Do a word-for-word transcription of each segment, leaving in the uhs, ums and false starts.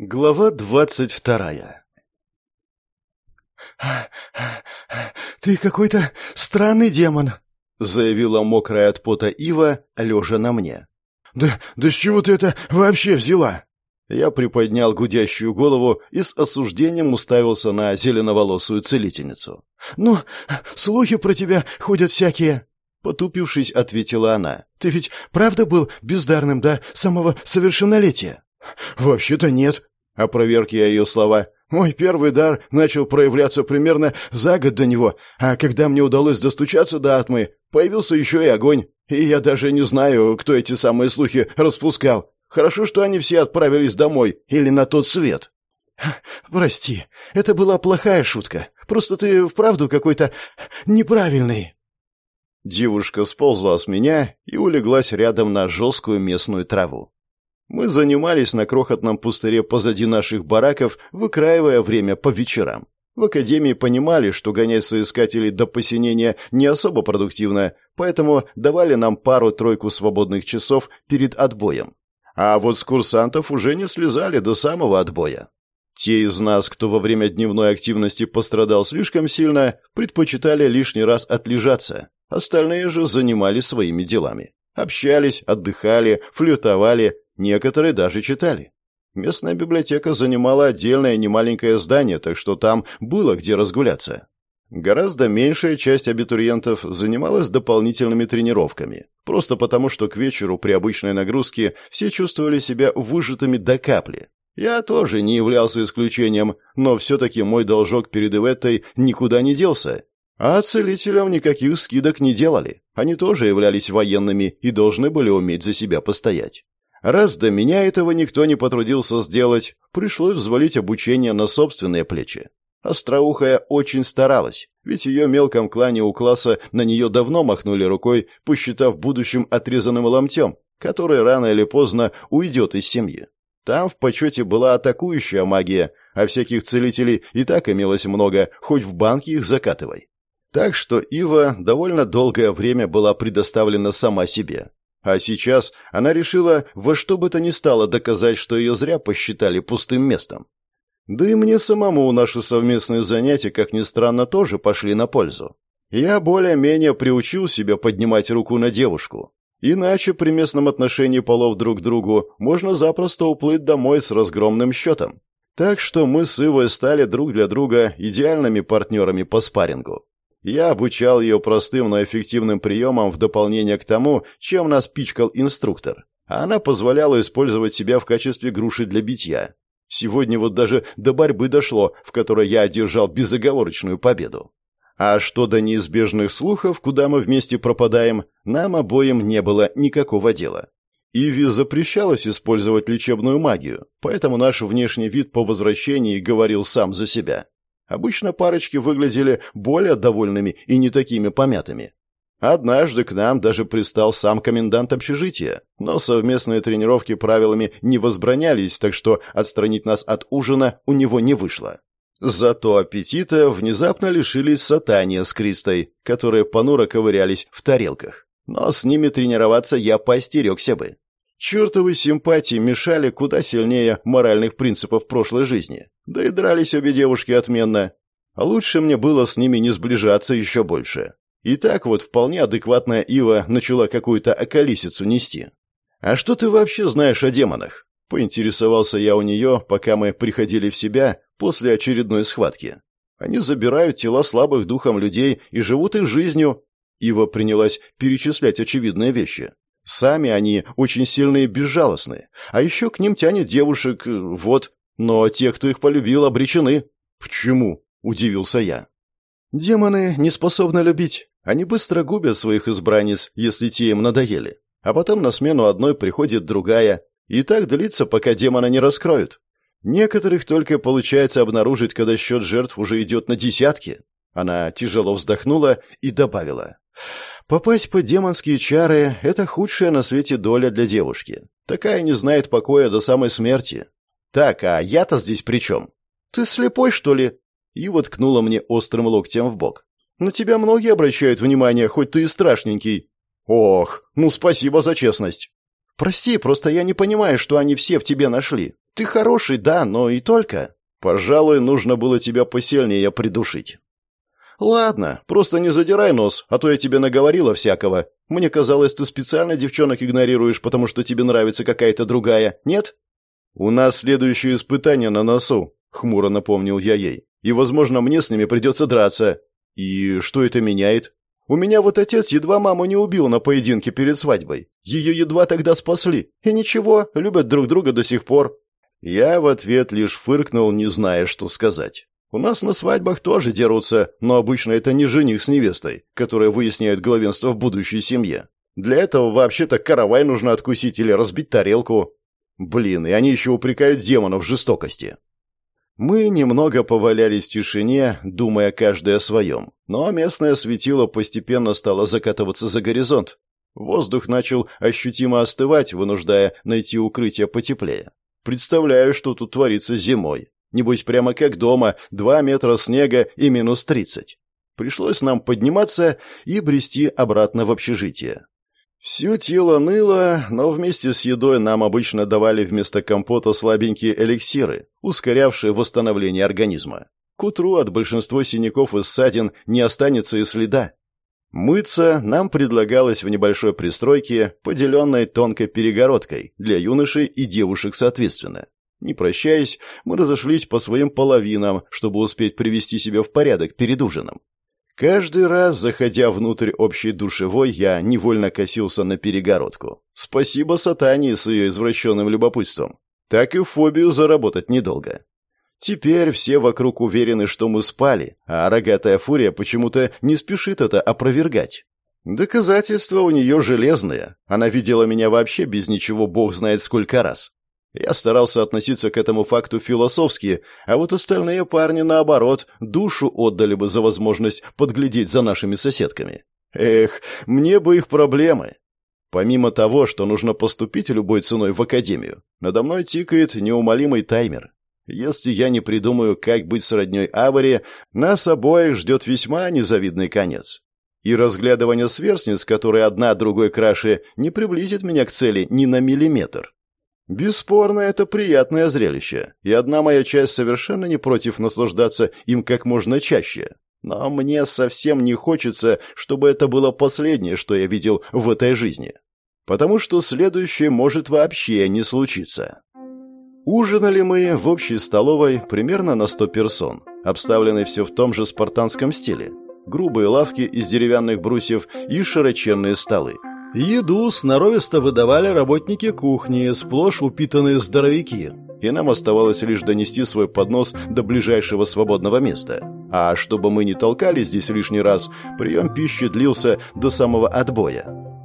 Глава двадцать вторая. «Ты какой-то странный демон», — заявила мокрая от пота Ива, лежа на мне. «Да, да с чего ты это вообще взяла?» Я приподнял гудящую голову и с осуждением уставился на зеленоволосую целительницу. «Ну, слухи про тебя ходят всякие», — потупившись, ответила она. «Ты ведь правда был бездарным до самого совершеннолетия?» «Вообще-то нет», — опроверг я ее слова. «Мой первый дар начал проявляться примерно за год до него, а когда мне удалось достучаться до Атмы, появился еще и огонь, и я даже не знаю, кто эти самые слухи распускал. Хорошо, что они все отправились домой или на тот свет». «Прости, это была плохая шутка. Просто ты вправду какой-то неправильный». Девушка сползла с меня и улеглась рядом на жесткую местную траву. Мы занимались на крохотном пустыре позади наших бараков, выкраивая время по вечерам. В академии понимали, что гонять соискателей до посинения не особо продуктивно, поэтому давали нам пару-тройку свободных часов перед отбоем. А вот с курсантов уже не слезали до самого отбоя. Те из нас, кто во время дневной активности пострадал слишком сильно, предпочитали лишний раз отлежаться. Остальные же занимались своими делами. Общались, отдыхали, флиртовали, некоторые даже читали. Местная библиотека занимала отдельное немаленькое здание, так что там было где разгуляться. Гораздо меньшая часть абитуриентов занималась дополнительными тренировками, просто потому, что к вечеру при обычной нагрузке все чувствовали себя выжатыми до капли. Я тоже не являлся исключением, но все-таки мой должок перед Иветтой никуда не делся. А целителям никаких скидок не делали. Они тоже являлись военными и должны были уметь за себя постоять. Раз до меня этого никто не потрудился сделать, пришлось взвалить обучение на собственные плечи. Остроухая очень старалась, ведь в ее мелком клане у класса на нее давно махнули рукой, посчитав будущим отрезанным ломтем, который рано или поздно уйдет из семьи. Там в почете была атакующая магия, а всяких целителей и так имелось много, хоть в банке их закатывай. Так что Ива довольно долгое время была предоставлена сама себе. А сейчас она решила во что бы то ни стало доказать, что ее зря посчитали пустым местом. Да и мне самому наши совместные занятия, как ни странно, тоже пошли на пользу. Я более-менее приучил себя поднимать руку на девушку. Иначе при местном отношении полов друг к другу можно запросто уплыть домой с разгромным счетом. Так что мы с Ивой стали друг для друга идеальными партнерами по спаррингу. Я обучал ее простым, но эффективным приемам в дополнение к тому, чем нас пичкал инструктор. А она позволяла использовать себя в качестве груши для битья. Сегодня вот даже до борьбы дошло, в которой я одержал безоговорочную победу. А что до неизбежных слухов, куда мы вместе пропадаем, нам обоим не было никакого дела. Иви запрещалось использовать лечебную магию, поэтому наш внешний вид по возвращении говорил сам за себя. Обычно парочки выглядели более довольными и не такими помятыми. Однажды к нам даже пристал сам комендант общежития, но совместные тренировки правилами не возбранялись, так что отстранить нас от ужина у него не вышло. Зато аппетита внезапно лишились Сатания с Кристой, которые понуро ковырялись в тарелках. Но с ними тренироваться я поостерегся бы. Чертовы симпатии мешали куда сильнее моральных принципов прошлой жизни. Да и дрались обе девушки отменно. А лучше мне было с ними не сближаться еще больше. И так вот вполне адекватная Ива начала какую-то околесицу нести. «А что ты вообще знаешь о демонах?» — поинтересовался я у нее, пока мы приходили в себя после очередной схватки. «Они забирают тела слабых духом людей и живут их жизнью». Ива принялась перечислять очевидные вещи. Сами они очень сильные и безжалостные. А еще к ним тянет девушек, вот. Но те, кто их полюбил, обречены. «Почему?» — удивился я. «Демоны не способны любить. Они быстро губят своих избранниц, если те им надоели. А потом на смену одной приходит другая. И так длится, пока демона не раскроют. Некоторых только получается обнаружить, когда счет жертв уже идет на десятки». Она тяжело вздохнула и добавила. «Попасть под демонские чары — это худшая на свете доля для девушки. Такая не знает покоя до самой смерти. Так, а я-то здесь при чем? Ты слепой, что ли?» Ива ткнула мне острым локтем в бок. «На тебя многие обращают внимание, хоть ты и страшненький». «Ох, ну спасибо за честность». «Прости, просто я не понимаю, что они все в тебе нашли. Ты хороший, да, но и только. Пожалуй, нужно было тебя посильнее придушить. Ладно, просто не задирай нос, а то я тебе наговорила всякого. Мне казалось, ты специально девчонок игнорируешь, потому что тебе нравится какая-то другая, нет? У нас следующее испытание на носу, хмуро напомнил я ей. И, возможно, мне с ними придется драться. И что это меняет? У меня вот отец едва маму не убил на поединке перед свадьбой. Ее едва тогда спасли. И ничего, любят друг друга до сих пор. Я в ответ лишь фыркнул, не зная, что сказать. У нас на свадьбах тоже дерутся, но обычно это не жених с невестой, которая выясняет главенство в будущей семье. Для этого вообще-то каравай нужно откусить или разбить тарелку. Блин, и они еще упрекают демонов в жестокости. Мы немного повалялись в тишине, думая каждый о своем, но местное светило постепенно стало закатываться за горизонт. Воздух начал ощутимо остывать, вынуждая найти укрытие потеплее. Представляю, что тут творится зимой. Небось, прямо как дома, два метра снега и минус тридцать. Пришлось нам подниматься и брести обратно в общежитие. Всё тело ныло, но вместе с едой нам обычно давали вместо компота слабенькие эликсиры, ускорявшие восстановление организма. К утру от большинства синяков и ссадин не останется и следа. Мыться нам предлагалось в небольшой пристройке, поделенной тонкой перегородкой, для юношей и девушек соответственно. Не прощаясь, мы разошлись по своим половинам, чтобы успеть привести себя в порядок перед ужином. Каждый раз, заходя внутрь общей душевой, я невольно косился на перегородку. Спасибо сатане с ее извращенным любопытством. Так и фобию заработать недолго. Теперь все вокруг уверены, что мы спали, а рогатая фурия почему-то не спешит это опровергать. Доказательства у нее железные. Она видела меня вообще без ничего бог знает сколько раз. Я старался относиться к этому факту философски, а вот остальные парни, наоборот, душу отдали бы за возможность подглядеть за нашими соседками. Эх, мне бы их проблемы. Помимо того, что нужно поступить любой ценой в академию, надо мной тикает неумолимый таймер. Если я не придумаю, как быть с роднёй Авари, нас обоих ждет весьма незавидный конец. И разглядывание сверстниц, которые одна другой краше, не приблизит меня к цели ни на миллиметр. Бесспорно, это приятное зрелище, и одна моя часть совершенно не против наслаждаться им как можно чаще. Но мне совсем не хочется, чтобы это было последнее, что я видел в этой жизни. Потому что следующее может вообще не случиться. Ужинали мы в общей столовой примерно на сто персон, обставленной все в том же спартанском стиле. Грубые лавки из деревянных брусьев и широченные столы. Еду сноровисто выдавали работники кухни, сплошь упитанные здоровяки, и нам оставалось лишь донести свой поднос до ближайшего свободного места. А чтобы мы не толкались здесь лишний раз, прием пищи длился до самого отбоя.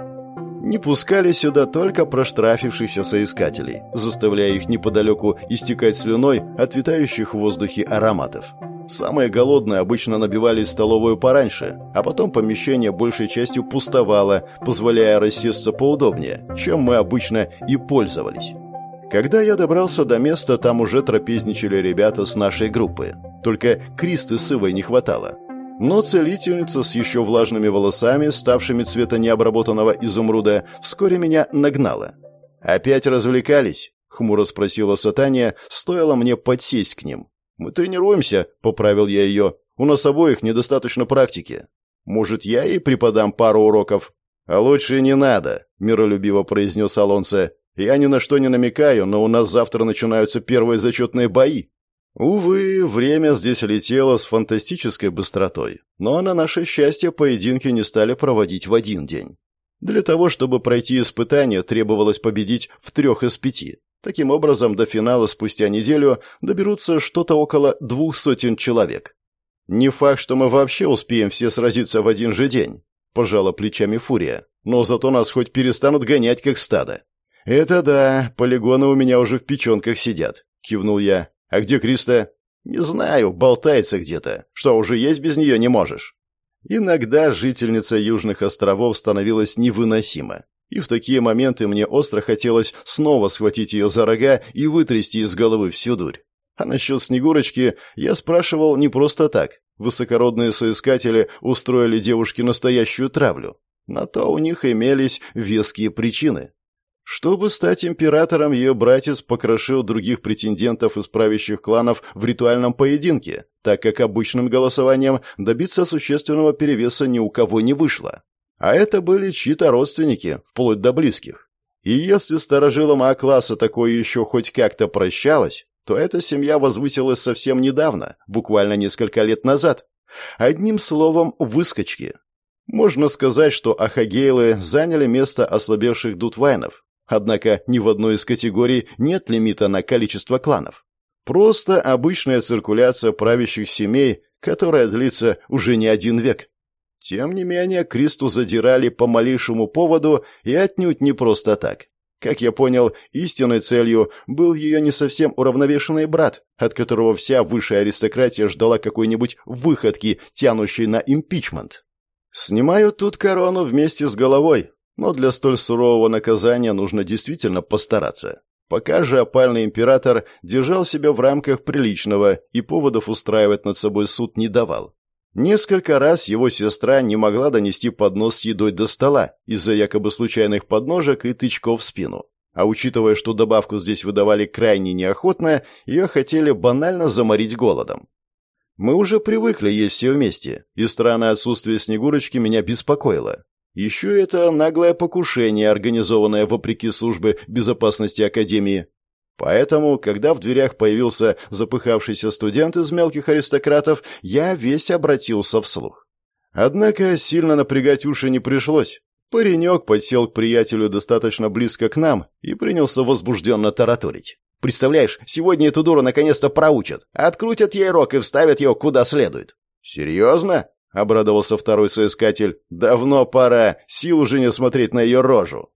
Не пускали сюда только проштрафившихся соискателей, заставляя их неподалеку истекать слюной от витающих в воздухе ароматов. Самые голодные обычно набивались в столовую пораньше, а потом помещение большей частью пустовало, позволяя рассесться поудобнее, чем мы обычно и пользовались. Когда я добрался до места, там уже трапезничали ребята с нашей группы. Только Кристы с Ивой не хватало. Но целительница с еще влажными волосами, ставшими цвета необработанного изумруда, вскоре меня нагнала. «Опять развлекались?» — хмуро спросила Сатания, стоило мне подсесть к ним. «Мы тренируемся», — поправил я ее. «У нас обоих недостаточно практики. Может, я ей преподам пару уроков?» «А лучше не надо», — миролюбиво произнес Алонсо. «Я ни на что не намекаю, но у нас завтра начинаются первые зачетные бои». Увы, время здесь летело с фантастической быстротой. Но на наше счастье поединки не стали проводить в один день. Для того, чтобы пройти испытание, требовалось победить в трех из пяти. Таким образом, до финала спустя неделю доберутся что-то около двух сотен человек. «Не факт, что мы вообще успеем все сразиться в один же день», – пожала плечами Фурия. «Но зато нас хоть перестанут гонять, как стадо». «Это да, полигоны у меня уже в печенках сидят», – кивнул я. «А где Криста?» «Не знаю, болтается где-то. Что, уже есть без нее не можешь?» Иногда жительница Южных островов становилась невыносима. И в такие моменты мне остро хотелось снова схватить ее за рога и вытрясти из головы всю дурь. А насчет Снегурочки я спрашивал не просто так. Высокородные соискатели устроили девушке настоящую травлю. На то у них имелись веские причины. Чтобы стать императором, ее братец покрошил других претендентов из правящих кланов в ритуальном поединке, так как обычным голосованием добиться существенного перевеса ни у кого не вышло. А это были чьи-то родственники, вплоть до близких. И если старожилам А-класса такое еще хоть как-то прощалось, то эта семья возвысилась совсем недавно, буквально несколько лет назад. Одним словом, выскочки. Можно сказать, что ахагейлы заняли место ослабевших дутвайнов. Однако ни в одной из категорий нет лимита на количество кланов. Просто обычная циркуляция правящих семей, которая длится уже не один век. Тем не менее, Кристу задирали по малейшему поводу и отнюдь не просто так. Как я понял, истинной целью был ее не совсем уравновешенный брат, от которого вся высшая аристократия ждала какой-нибудь выходки, тянущей на импичмент. Снимаю тут корону вместе с головой, но для столь сурового наказания нужно действительно постараться. Пока же опальный император держал себя в рамках приличного и поводов устраивать над собой суд не давал. Несколько раз его сестра не могла донести поднос с едой до стола из-за якобы случайных подножек и тычков в спину. А учитывая, что добавку здесь выдавали крайне неохотно, ее хотели банально заморить голодом. Мы уже привыкли есть все вместе, и странное отсутствие Снегурочки меня беспокоило. Еще это наглое покушение, организованное вопреки службе безопасности Академии. Поэтому, когда в дверях появился запыхавшийся студент из мелких аристократов, я весь обратился вслух. Однако сильно напрягать уши не пришлось. Паренек подсел к приятелю достаточно близко к нам и принялся возбужденно тараторить. «Представляешь, сегодня эту дуру наконец-то проучат, открутят ей рог и вставят ее куда следует». «Серьезно?» — обрадовался второй соискатель. «Давно пора, сил уже не смотреть на ее рожу».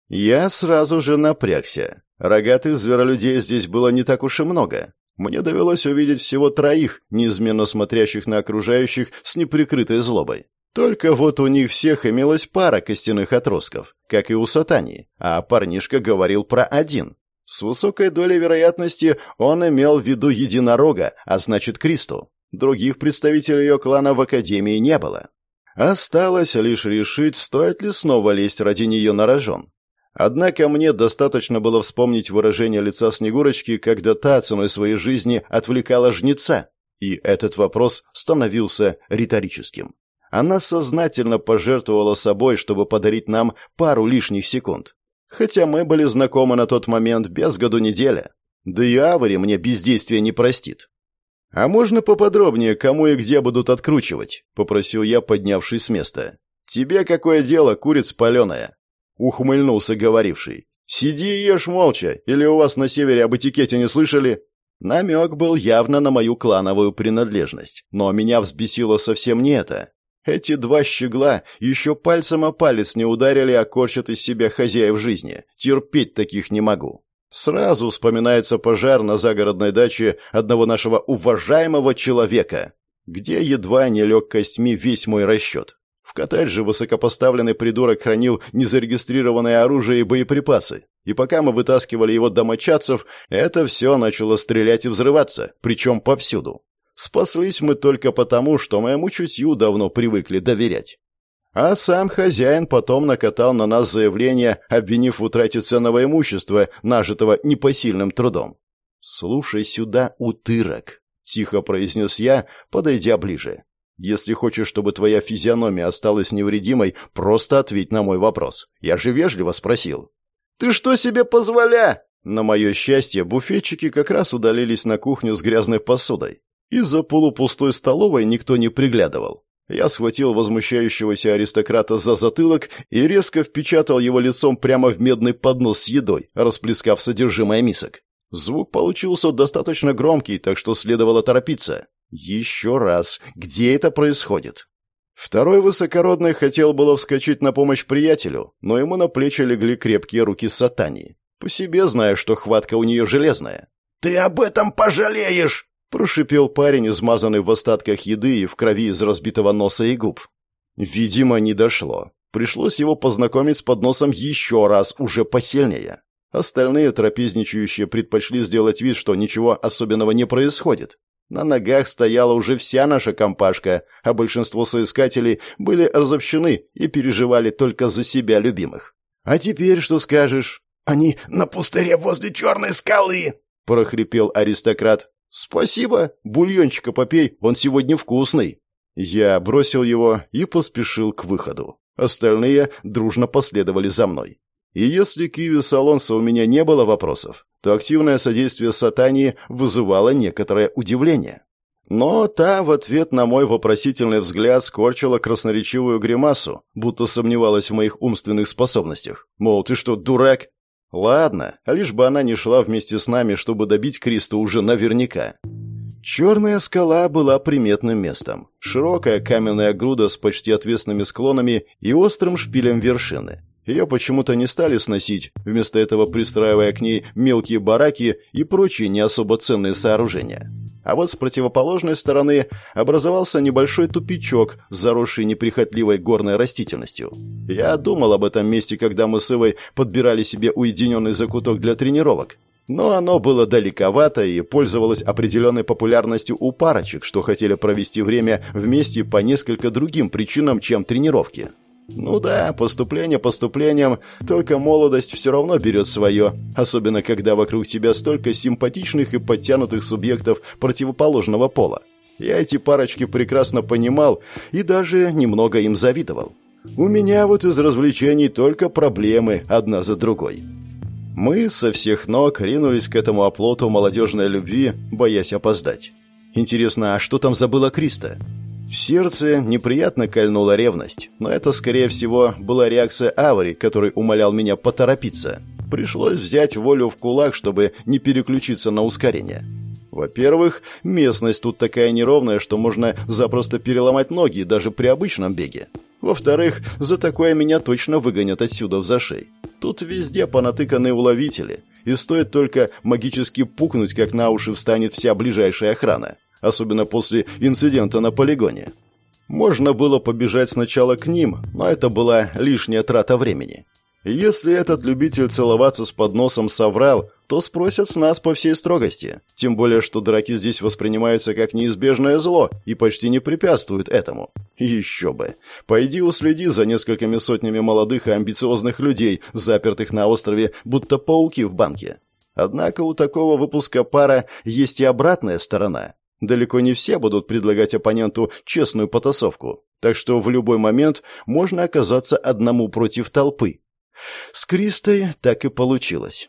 Я сразу же напрягся. Рогатых зверолюдей здесь было не так уж и много. Мне довелось увидеть всего троих, неизменно смотрящих на окружающих с неприкрытой злобой. Только вот у них всех имелась пара костяных отростков, как и у Сатани, а парнишка говорил про один. С высокой долей вероятности он имел в виду единорога, а значит Кристу. Других представителей ее клана в Академии не было. Осталось лишь решить, стоит ли снова лезть ради нее на рожон. Однако мне достаточно было вспомнить выражение лица Снегурочки, когда та ценой своей жизни отвлекала жнеца, и этот вопрос становился риторическим. Она сознательно пожертвовала собой, чтобы подарить нам пару лишних секунд. Хотя мы были знакомы на тот момент без году неделя. Да и Авари мне бездействие не простит. «А можно поподробнее, кому и где будут откручивать?» — попросил я, поднявшись с места. «Тебе какое дело, курица паленая?» — ухмыльнулся говоривший. «Сиди и ешь молча, или у вас на севере об этикете не слышали?» Намек был явно на мою клановую принадлежность, но меня взбесило совсем не это. Эти два щегла еще пальцем о палец не ударили, а корчат из себя хозяев жизни. Терпеть таких не могу. Сразу вспоминается пожар на загородной даче одного нашего уважаемого человека, где едва не лег костьми весь мой расчет. В коттедже высокопоставленный придурок хранил незарегистрированное оружие и боеприпасы. И пока мы вытаскивали его домочадцев, это все начало стрелять и взрываться, причем повсюду. Спаслись мы только потому, что моему чутью давно привыкли доверять. А сам хозяин потом накатал на нас заявление, обвинив в утрате ценного имущества, нажитого непосильным трудом. «Слушай сюда, утырок», — тихо произнес я, подойдя ближе. «Если хочешь, чтобы твоя физиономия осталась невредимой, просто ответь на мой вопрос. Я же вежливо спросил». «Ты что себе позволя?» На мое счастье, буфетчики как раз удалились на кухню с грязной посудой. Из-за полупустой столовой никто не приглядывал. Я схватил возмущающегося аристократа за затылок и резко впечатал его лицом прямо в медный поднос с едой, расплескав содержимое мисок. Звук получился достаточно громкий, так что следовало торопиться. Еще раз, где это происходит? Второй высокородный хотел было вскочить на помощь приятелю, но ему на плечи легли крепкие руки Сатани. По себе знаю, что хватка у нее железная. «Ты об этом пожалеешь!» — прошипел парень, измазанный в остатках еды и в крови из разбитого носа и губ. Видимо, не дошло. Пришлось его познакомить с подносом еще раз, уже посильнее. Остальные трапезничающие предпочли сделать вид, что ничего особенного не происходит. На ногах стояла уже вся наша компашка, а большинство соискателей были разобщены и переживали только за себя любимых. «А теперь что скажешь?» «Они на пустыре возле черной скалы!» — прохрипел аристократ. «Спасибо, бульончика попей, он сегодня вкусный». Я бросил его и поспешил к выходу. Остальные дружно последовали за мной. И если к Иве Солонса у меня не было вопросов, то активное содействие Сатании вызывало некоторое удивление. Но та в ответ на мой вопросительный взгляд скорчила красноречивую гримасу, будто сомневалась в моих умственных способностях. Мол, ты что, дурак? Ладно, лишь бы она не шла вместе с нами, чтобы добить Криста уже наверняка. Черная скала была приметным местом. Широкая каменная груда с почти отвесными склонами и острым шпилем вершины. Ее почему-то не стали сносить, вместо этого пристраивая к ней мелкие бараки и прочие не особо ценные сооружения. А вот с противоположной стороны образовался небольшой тупичок, заросший неприхотливой горной растительностью. Я думал об этом месте, когда мы с Ивой подбирали себе уединенный закуток для тренировок. Но оно было далековато и пользовалось определенной популярностью у парочек, что хотели провести время вместе по несколько другим причинам, чем тренировки. Ну да, поступление поступлением, только молодость все равно берет свое, особенно когда вокруг тебя столько симпатичных и подтянутых субъектов противоположного пола. Я эти парочки прекрасно понимал и даже немного им завидовал. У меня вот из развлечений только проблемы одна за другой. Мы со всех ног ринулись к этому оплоту молодежной любви, боясь опоздать. Интересно, а что там забыла Криста? В сердце неприятно кольнула ревность, но это, скорее всего, была реакция Авари, который умолял меня поторопиться. Пришлось взять волю в кулак, чтобы не переключиться на ускорение. Во-первых, местность тут такая неровная, что можно запросто переломать ноги даже при обычном беге. Во-вторых, за такое меня точно выгонят отсюда в зашей. Тут везде понатыканы уловители, и стоит только магически пукнуть, как на уши встанет вся ближайшая охрана, особенно после инцидента на полигоне. Можно было побежать сначала к ним, но это была лишняя трата времени. Если этот любитель целоваться с подносом соврал, то спросят с нас по всей строгости. Тем более, что драки здесь воспринимаются как неизбежное зло и почти не препятствуют этому. Еще бы. Пойди уследи за несколькими сотнями молодых и амбициозных людей, запертых на острове, будто пауки в банке. Однако у такого выпуска пара есть и обратная сторона. Далеко не все будут предлагать оппоненту честную потасовку, так что в любой момент можно оказаться одному против толпы. С Кристой так и получилось.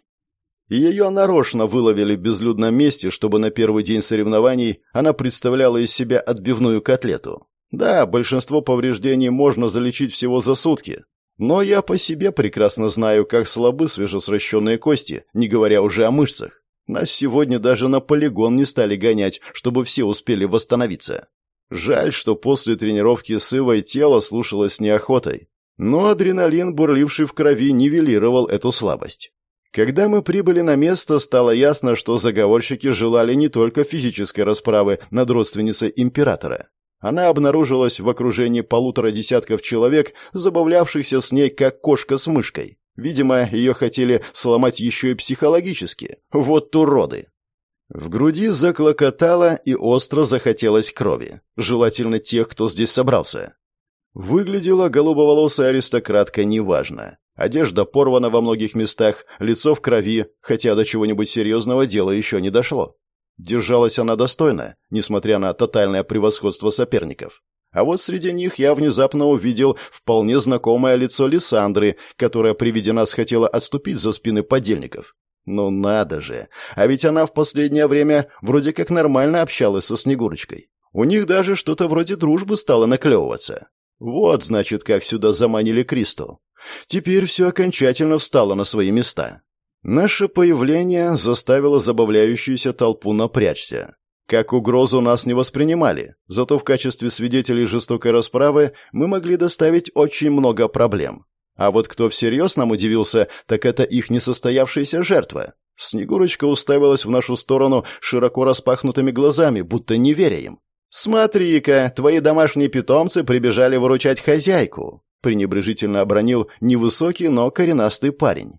Ее нарочно выловили в безлюдном месте, чтобы на первый день соревнований она представляла из себя отбивную котлету. Да, большинство повреждений можно залечить всего за сутки, но я по себе прекрасно знаю, как слабы свежесращенные кости, не говоря уже о мышцах. Нас сегодня даже на полигон не стали гонять, чтобы все успели восстановиться. Жаль, что после тренировки с Ивой тело слушалось неохотой. Но адреналин, бурливший в крови, нивелировал эту слабость. Когда мы прибыли на место, стало ясно, что заговорщики желали не только физической расправы над родственницей императора. Она обнаружилась в окружении полутора десятков человек, забавлявшихся с ней как кошка с мышкой. Видимо, ее хотели сломать еще и психологически. Вот уроды! В груди заклокотало и остро захотелось крови. Желательно тех, кто здесь собрался. Выглядела голубоволосая аристократка неважно. Одежда порвана во многих местах, лицо в крови, хотя до чего-нибудь серьезного дела еще не дошло. Держалась она достойно, несмотря на тотальное превосходство соперников. А вот среди них я внезапно увидел вполне знакомое лицо Лиссандры, которая при виде нас хотела отступить за спины подельников. Ну надо же, а ведь она в последнее время вроде как нормально общалась со Снегурочкой. У них даже что-то вроде дружбы стало наклевываться. Вот, значит, как сюда заманили Кристу. Теперь все окончательно встало на свои места. Наше появление заставило забавляющуюся толпу напрячься. Как угрозу нас не воспринимали, зато в качестве свидетелей жестокой расправы мы могли доставить очень много проблем. А вот кто всерьез нам удивился, так это их несостоявшаяся жертва. Снегурочка уставилась в нашу сторону широко распахнутыми глазами, будто не веря им. «Смотри-ка, твои домашние питомцы прибежали выручать хозяйку», пренебрежительно обронил невысокий, но коренастый парень.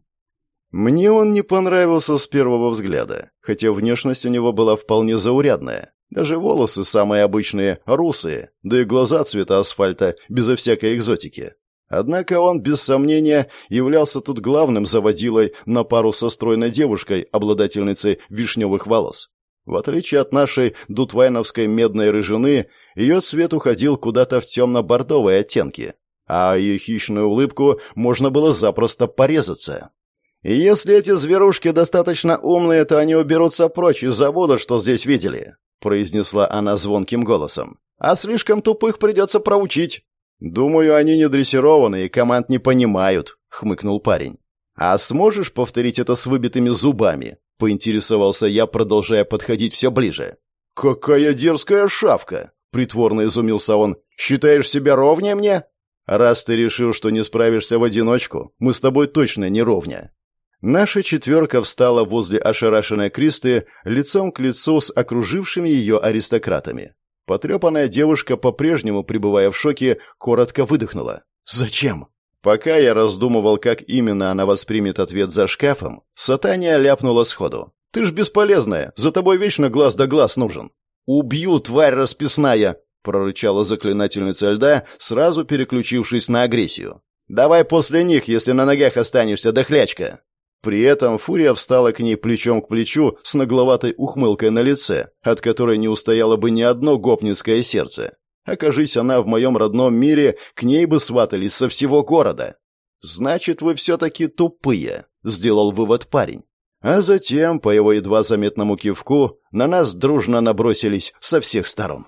Мне он не понравился с первого взгляда, хотя внешность у него была вполне заурядная. Даже волосы самые обычные, русые, да и глаза цвета асфальта, безо всякой экзотики. Однако он, без сомнения, являлся тут главным заводилой на пару со стройной девушкой, обладательницей вишневых волос. В отличие от нашей дутвайновской медной рыжины, ее цвет уходил куда-то в темно-бордовые оттенки, а ее хищную улыбку можно было запросто порезаться. И если эти зверушки достаточно умные, то они уберутся прочь и забудут, что здесь видели, произнесла она звонким голосом. А слишком тупых придется проучить. Думаю, они не дрессированы и команд не понимают, хмыкнул парень. А сможешь повторить это с выбитыми зубами? Поинтересовался я, продолжая подходить все ближе. Какая дерзкая шавка! Притворно изумился он. Считаешь себя ровнее мне? Раз ты решил, что не справишься в одиночку, мы с тобой точно не ровня. Наша четверка встала возле ошарашенной Кристы лицом к лицу с окружившими ее аристократами. Потрепанная девушка, по-прежнему пребывая в шоке, коротко выдохнула. «Зачем?» Пока я раздумывал, как именно она воспримет ответ за шкафом, Сатания ляпнула сходу. «Ты ж бесполезная, за тобой вечно глаз да глаз нужен». «Убью, тварь расписная!» — прорычала заклинательница льда, сразу переключившись на агрессию. «Давай после них, если на ногах останешься, дохлячка!» При этом Фурия встала к ней плечом к плечу с нагловатой ухмылкой на лице, от которой не устояло бы ни одно гопницкое сердце. Окажись она в моем родном мире, к ней бы сватались со всего города. «Значит, вы все-таки тупые», — сделал вывод парень. А затем, по его едва заметному кивку, на нас дружно набросились со всех сторон.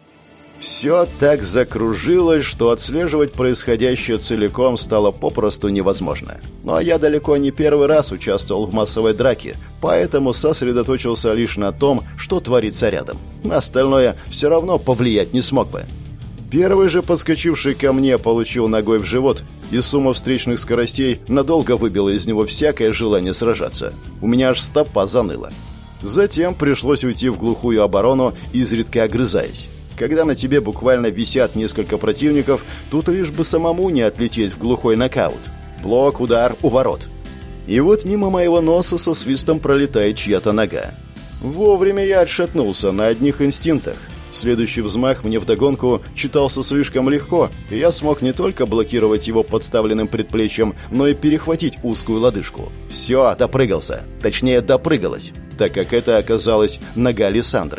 Все так закружилось, что отслеживать происходящее целиком стало попросту невозможно. Но я далеко не первый раз участвовал в массовой драке, поэтому сосредоточился лишь на том, что творится рядом. На остальное все равно повлиять не смог бы. Первый же подскочивший ко мне получил ногой в живот, и сумма встречных скоростей надолго выбила из него всякое желание сражаться. У меня аж стопа заныла. Затем пришлось уйти в глухую оборону, изредка огрызаясь. Когда на тебе буквально висят несколько противников, тут лишь бы самому не отлететь в глухой нокаут. Блок, удар, уворот. И вот мимо моего носа со свистом пролетает чья-то нога. Вовремя я отшатнулся на одних инстинктах. Следующий взмах мне вдогонку читался слишком легко, и я смог не только блокировать его подставленным предплечьем, но и перехватить узкую лодыжку. Все, допрыгался. Точнее, допрыгалась, так как это оказалась нога Лиссандры.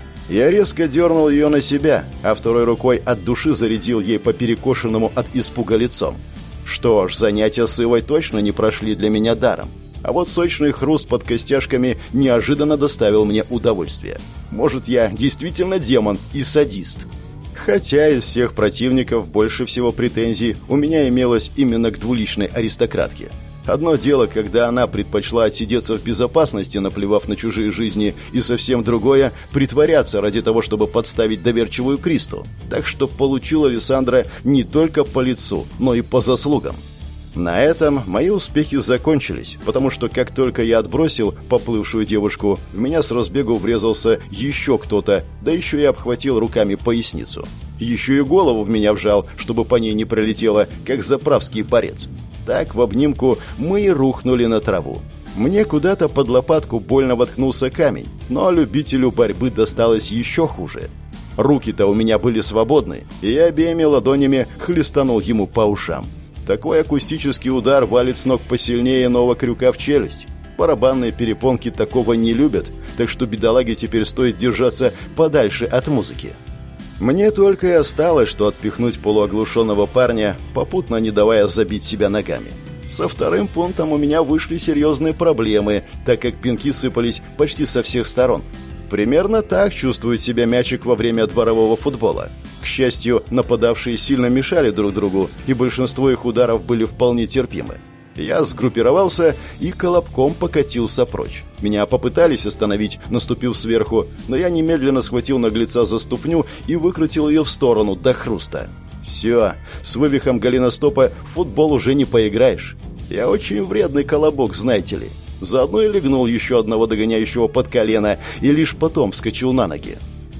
Я резко дернул ее на себя, а второй рукой от души зарядил ей по перекошенному от испуга лицом. Что ж, занятия с Ивой точно не прошли для меня даром. А вот сочный хруст под костяшками неожиданно доставил мне удовольствие. Может, я действительно демон и садист. Хотя из всех противников больше всего претензий у меня имелось именно к двуличной аристократке. Одно дело, когда она предпочла отсидеться в безопасности, наплевав на чужие жизни, и совсем другое – притворяться ради того, чтобы подставить доверчивую Кристу. Так что получила Лиссандра не только по лицу, но и по заслугам. На этом мои успехи закончились, потому что как только я отбросил поплывшую девушку, в меня с разбегу врезался еще кто-то, да еще и обхватил руками поясницу. Еще и голову в меня вжал, чтобы по ней не пролетело, как заправский борец. Так в обнимку мы и рухнули на траву. Мне куда-то под лопатку больно воткнулся камень, но любителю борьбы досталось еще хуже. Руки-то у меня были свободны, и я обеими ладонями хлестанул ему по ушам. Такой акустический удар валит с ног посильнее нового крюка в челюсть. Барабанные перепонки такого не любят, так что бедолаге теперь стоит держаться подальше от музыки. Мне только и осталось, что отпихнуть полуоглушенного парня, попутно не давая забить себя ногами. Со вторым пунктом у меня вышли серьезные проблемы, так как пинки сыпались почти со всех сторон. Примерно так чувствует себя мячик во время дворового футбола. К счастью, нападавшие сильно мешали друг другу, и большинство их ударов были вполне терпимы. Я сгруппировался и колобком покатился прочь. Меня попытались остановить, наступив сверху, но я немедленно схватил наглеца за ступню и выкрутил ее в сторону до хруста. Все, с вывихом голеностопа в футбол уже не поиграешь. Я очень вредный колобок, знаете ли. Заодно и легнул еще одного догоняющего под колено и лишь потом вскочил на ноги.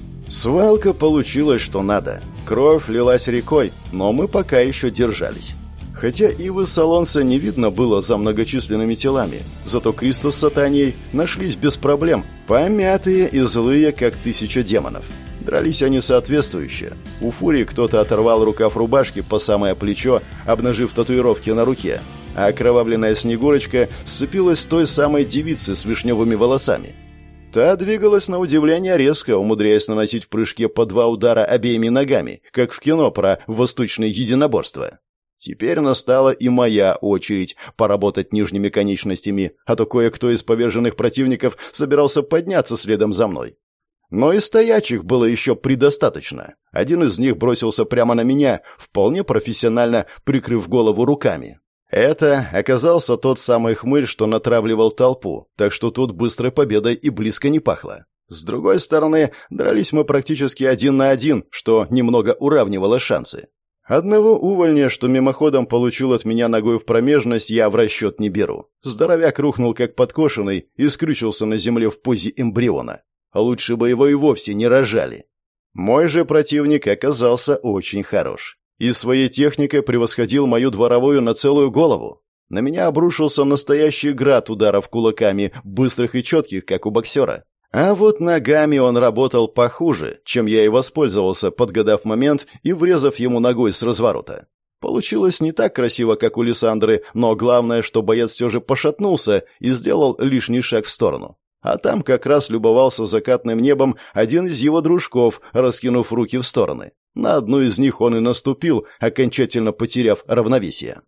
Свалка получилась что надо. Кровь лилась рекой, но мы пока еще держались. Хотя Ивы Солонца не видно было за многочисленными телами, зато Криста с Сатанией нашлись без проблем, помятые и злые, как тысяча демонов. Дрались они соответствующе. У Фурии кто-то оторвал рукав рубашки по самое плечо, обнажив татуировки на руке, а окровавленная Снегурочка сцепилась с той самой девицей с вишневыми волосами. Та двигалась на удивление резко, умудряясь наносить в прыжке по два удара обеими ногами, как в кино про восточные единоборства. Теперь настала и моя очередь поработать нижними конечностями, а то кое-кто из поверженных противников собирался подняться следом за мной. Но и стоячих было еще предостаточно. Один из них бросился прямо на меня, вполне профессионально прикрыв голову руками. Это оказался тот самый хмырь, что натравливал толпу, так что тут быстрой победой и близко не пахло. С другой стороны, дрались мы практически один на один, что немного уравнивало шансы. Одного увольня, что мимоходом получил от меня ногой в промежность, я в расчет не беру. Здоровяк рухнул как подкошенный и скрючился на земле в позе эмбриона. Лучше бы его и вовсе не рожали. Мой же противник оказался очень хорош. И своей техникой превосходил мою дворовую на целую голову. На меня обрушился настоящий град ударов кулаками, быстрых и четких, как у боксера. А вот ногами он работал похуже, чем я и воспользовался, подгадав момент и врезав ему ногой с разворота. Получилось не так красиво, как у Лиссандры, но главное, что боец все же пошатнулся и сделал лишний шаг в сторону. А там как раз любовался закатным небом один из его дружков, раскинув руки в стороны. На одну из них он и наступил, окончательно потеряв равновесие.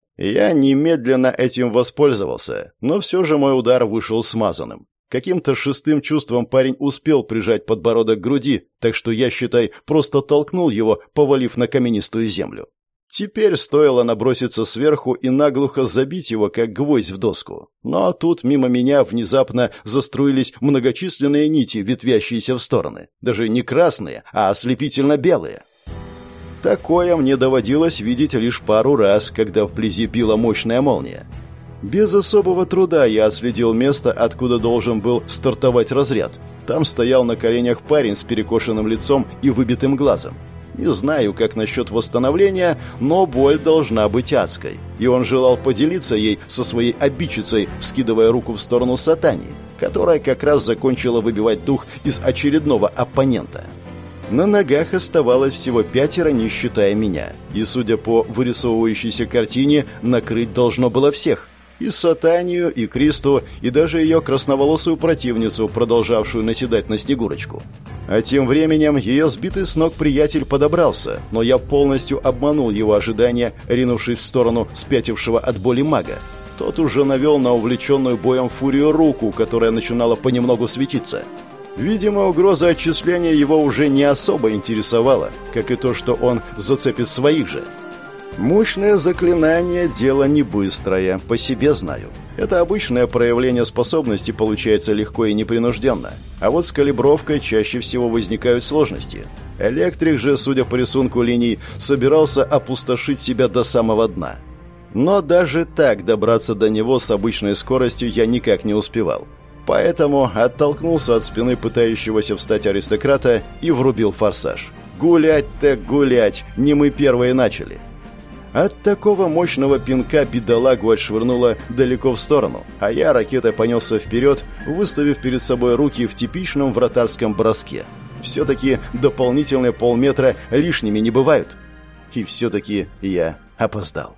Я немедленно этим воспользовался, но все же мой удар вышел смазанным. Каким-то шестым чувством парень успел прижать подбородок к груди, так что я, считай, просто толкнул его, повалив на каменистую землю. Теперь стоило наброситься сверху и наглухо забить его, как гвоздь в доску. Но тут мимо меня внезапно заструились многочисленные нити, ветвящиеся в стороны. Даже не красные, а ослепительно белые. Такое мне доводилось видеть лишь пару раз, когда вблизи била мощная молния. Без особого труда я отследил место, откуда должен был стартовать разряд. Там стоял на коленях парень с перекошенным лицом и выбитым глазом. Не знаю, как насчет восстановления, но боль должна быть адской. И он желал поделиться ей со своей обидчицей, вскидывая руку в сторону Сатани, которая как раз закончила выбивать дух из очередного оппонента. На ногах оставалось всего пятеро, не считая меня. И, судя по вырисовывающейся картине, накрыть должно было всех. И Сатанию, и Кристу, и даже ее красноволосую противницу, продолжавшую наседать на Снегурочку. А тем временем ее сбитый с ног приятель подобрался, но я полностью обманул его ожидания, ринувшись в сторону спятившего от боли мага. Тот уже навел на увлеченную боем Фурию руку, которая начинала понемногу светиться. Видимо, угроза отчисления его уже не особо интересовала, как и то, что он зацепит своих же. Мощное заклинание – дело не быстрое, по себе знаю. Это обычное проявление способности получается легко и непринужденно. А вот с калибровкой чаще всего возникают сложности. Электрик же, судя по рисунку линий, собирался опустошить себя до самого дна. Но даже так добраться до него с обычной скоростью я никак не успевал. Поэтому оттолкнулся от спины пытающегося встать аристократа и врубил форсаж. Гулять так гулять, не мы первые начали. От такого мощного пинка бедолагу отшвырнуло далеко в сторону, а я ракетой понесся вперед, выставив перед собой руки в типичном вратарском броске. Все-таки дополнительные полметра лишними не бывают. И все-таки я опоздал.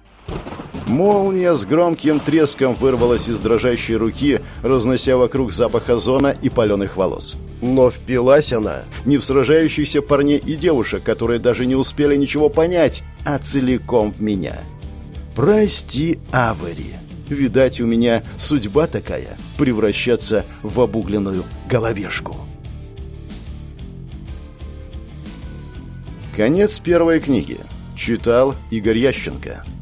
Молния с громким треском вырвалась из дрожащей руки, разнося вокруг запах озона и паленых волос. Но впилась она не в сражающихся парней и девушек, которые даже не успели ничего понять, а целиком в меня. Прости, Авари. Видать, у меня судьба такая — превращаться в обугленную головешку. Конец первой книги. Читал Игорь Ященко.